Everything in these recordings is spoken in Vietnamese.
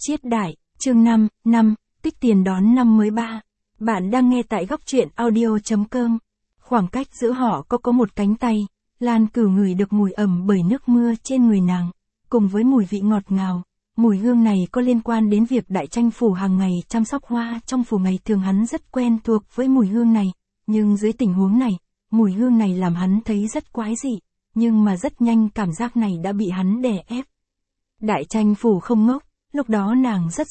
Chiết Đại, chương 5, tích tiền đón năm mới 3. Bạn đang nghe tại góc truyện audio.com. Khoảng cách giữa họ có một cánh tay, Lan Cửu ngửi được mùi ẩm bởi nước mưa trên người nàng, cùng với mùi vị ngọt ngào. Mùi hương này có liên quan đến việc Đại Tranh Phủ hàng ngày chăm sóc hoa trong phủ ngày thường, hắn rất quen thuộc với mùi hương này, nhưng dưới tình huống này, mùi hương này làm hắn thấy rất quái dị, nhưng mà rất nhanh cảm giác này đã bị hắn đè ép. Đại Tranh Phủ không ngốc, lúc đó nàng rất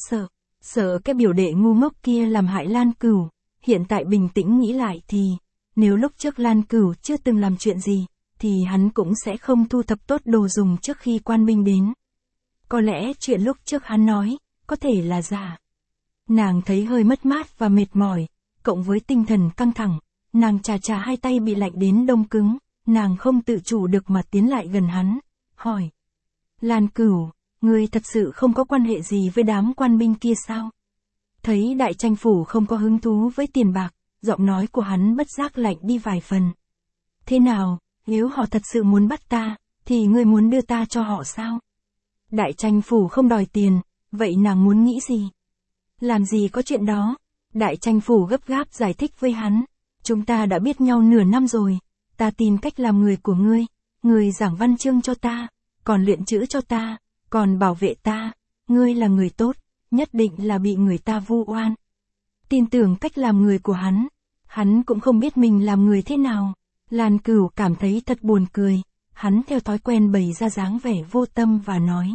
sợ cái biểu đệ ngu ngốc kia làm hại Lan Cửu. Hiện tại bình tĩnh nghĩ lại thì, nếu lúc trước Lan Cửu chưa từng làm chuyện gì, thì hắn cũng sẽ không thu thập tốt đồ dùng trước khi quan binh đến. Có lẽ chuyện lúc trước hắn nói, có thể là giả. Nàng thấy hơi mất mát và mệt mỏi, cộng với tinh thần căng thẳng, nàng chà hai tay bị lạnh đến đông cứng, nàng không tự chủ được mà tiến lại gần hắn, hỏi. Lan Cửu, ngươi thật sự không có quan hệ gì với đám quan binh kia sao? Thấy Đại Tranh Phủ không có hứng thú với tiền bạc, giọng nói của hắn bất giác lạnh đi vài phần. Thế nào, nếu họ thật sự muốn bắt ta, thì ngươi muốn đưa ta cho họ sao? Đại Tranh Phủ không đòi tiền, vậy nàng muốn nghĩ gì? Làm gì có chuyện đó? Đại Tranh Phủ gấp gáp giải thích với hắn. Chúng ta đã biết nhau nửa năm rồi, ta tin cách làm người của ngươi, ngươi giảng văn chương cho ta, còn luyện chữ cho ta, còn bảo vệ ta, ngươi là người tốt, nhất định là bị người ta vu oan. Tin tưởng cách làm người của hắn cũng không biết mình làm người thế nào. Lan Cửu cảm thấy thật buồn cười, hắn theo thói quen bày ra dáng vẻ vô tâm và nói.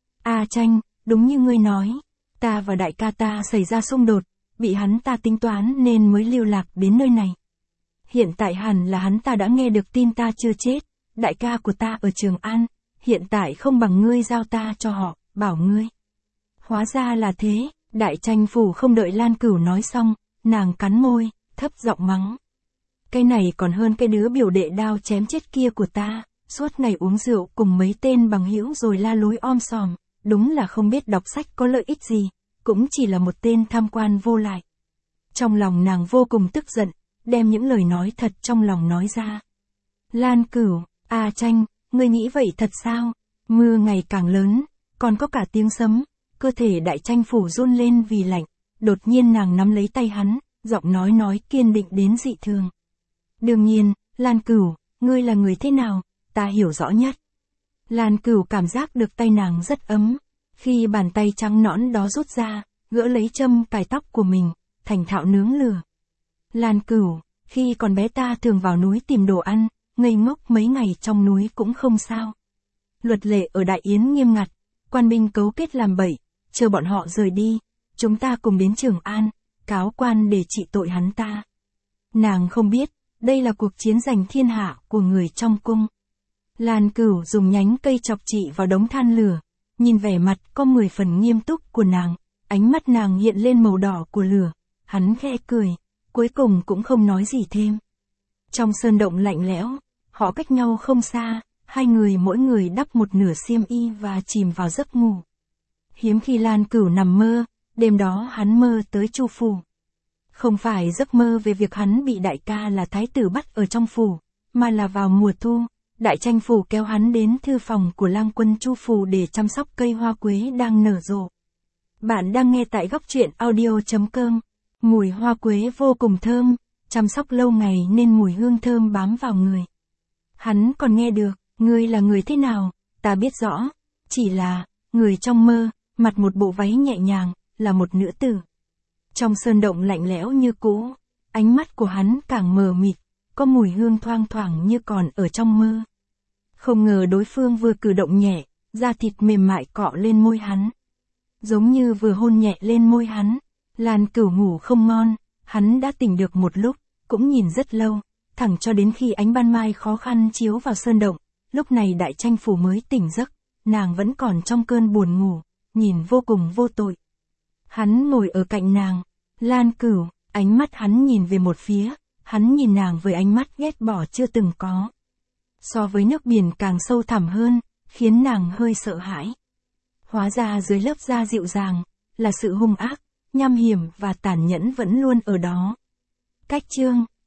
A Tranh, đúng như ngươi nói, ta và đại ca ta xảy ra xung đột, bị hắn ta tính toán nên mới lưu lạc đến nơi này. Hiện tại hẳn là hắn ta đã nghe được tin ta chưa chết, đại ca của ta ở Trường An, hiện tại không bằng ngươi giao ta cho họ, bảo ngươi. Hóa ra là thế, Đại Tranh Phủ không đợi Lan Cửu nói xong, nàng cắn môi, thấp giọng mắng. Cái này còn hơn cái đứa biểu đệ đao chém chết kia của ta, suốt ngày uống rượu cùng mấy tên bằng hữu rồi la lối om sòm, đúng là không biết đọc sách có lợi ích gì, cũng chỉ là một tên tham quan vô lại. Trong lòng nàng vô cùng tức giận, đem những lời nói thật trong lòng nói ra. Lan Cửu, A Tranh, ngươi nghĩ vậy thật sao? Mưa ngày càng lớn, còn có cả tiếng sấm, cơ thể Đại Tranh Phủ run lên vì lạnh, đột nhiên nàng nắm lấy tay hắn, giọng nói kiên định đến dị thường. Đương nhiên, Lan Cửu, ngươi là người thế nào, ta hiểu rõ nhất. Lan Cửu cảm giác được tay nàng rất ấm, khi bàn tay trắng nõn đó rút ra, gỡ lấy châm cài tóc của mình, thành thạo nướng lửa. Lan Cửu, khi còn bé ta thường vào núi tìm đồ ăn, ngây ngốc mấy ngày trong núi cũng không sao. Luật lệ ở Đại Yến nghiêm ngặt, quan binh cấu kết làm bậy, chờ bọn họ rời đi, chúng ta cùng đến Trường An, cáo quan để trị tội hắn ta. Nàng không biết, đây là cuộc chiến giành thiên hạ của người trong cung. Lan Cửu dùng nhánh cây chọc chỉ vào đống than lửa, nhìn vẻ mặt có 10 phần nghiêm túc của nàng, ánh mắt nàng hiện lên màu đỏ của lửa, hắn khẽ cười, cuối cùng cũng không nói gì thêm. Trong sơn động lạnh lẽo, họ cách nhau không xa, hai người mỗi người đắp một nửa xiêm y và chìm vào giấc ngủ. Hiếm khi Lan Cửu nằm mơ, đêm đó hắn mơ tới Chu phủ. Không phải giấc mơ về việc hắn bị đại ca là thái tử bắt ở trong phủ, mà là vào mùa thu, Đại Tranh Phủ kéo hắn đến thư phòng của lang quân Chu phủ để chăm sóc cây hoa quế đang nở rộ. Bạn đang nghe tại góc truyện audio.com. Mùi hoa quế vô cùng thơm, chăm sóc lâu ngày nên mùi hương thơm bám vào người. Hắn còn nghe được, ngươi là người thế nào, ta biết rõ, chỉ là, người trong mơ, mặc một bộ váy nhẹ nhàng, là một nữ tử. Trong sơn động lạnh lẽo như cũ, ánh mắt của hắn càng mờ mịt, có mùi hương thoang thoảng như còn ở trong mơ. Không ngờ đối phương vừa cử động nhẹ, da thịt mềm mại cọ lên môi hắn. Giống như vừa hôn nhẹ lên môi hắn, Lan Cửu ngủ không ngon, hắn đã tỉnh được một lúc, cũng nhìn rất lâu, thẳng cho đến khi ánh ban mai khó khăn chiếu vào sơn động, lúc này Đại Tranh Phủ mới tỉnh giấc, nàng vẫn còn trong cơn buồn ngủ, nhìn vô cùng vô tội. Hắn ngồi ở cạnh nàng, Lan Cửu, ánh mắt hắn nhìn về một phía, hắn nhìn nàng với ánh mắt ghét bỏ chưa từng có. So với nước biển càng sâu thẳm hơn, khiến nàng hơi sợ hãi. Hóa ra dưới lớp da dịu dàng, là sự hung ác, nham hiểm và tàn nhẫn vẫn luôn ở đó. Cách chương